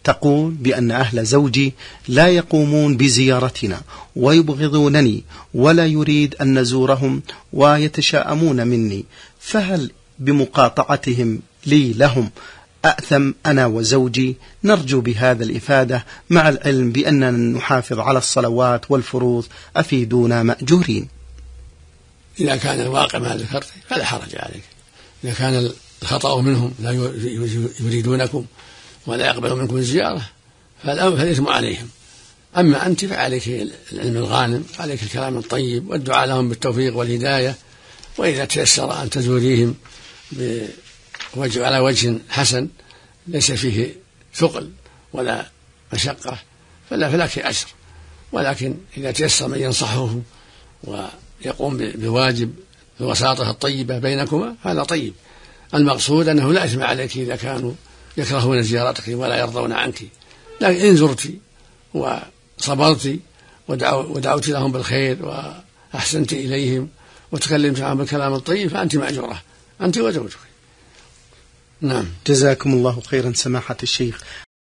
تقول بأن أهل زوجي لا يقومون بزيارتنا ويبغضونني ولا يريد أن نزورهم ويتشاءمون مني، فهل بمقاطعتهم لي لهم أأثم أنا وزوجي؟ نرجو بهذا الإفادة، مع العلم بأننا نحافظ على الصلوات والفروض، أفيدونا مأجورين. إذا كان الواقع ما ذكرت فلا حرج عليك. إذا كان الخطأ منهم لا يريدونكم ولا يقبل منكم الزيارة فالإثم عليهم. أما أنت فعليك العلم الغانم، عليك الكلام الطيب والدعاء لهم بالتوفيق والهداية، وإذا تيسر أن تزوريهم على وجه حسن ليس فيه ثقل ولا مشقة فلك أجر. ولكن إذا تيسر من ينصحه ويقوم بواجب الوساطة الطيبة بينكما هذا طيب. المقصود أنه لا إثم عليك إذا كانوا يكرهون زيارتك ولا يرضون عنك، لكن إن زرت وصبرت ودعوت لهم بالخير وأحسنت إليهم وتكلمت عنهم بالكلام الطيب فأنت مأجورة، أنت وزوجك. نعم. جزاكم الله خيرا سماحة الشيخ.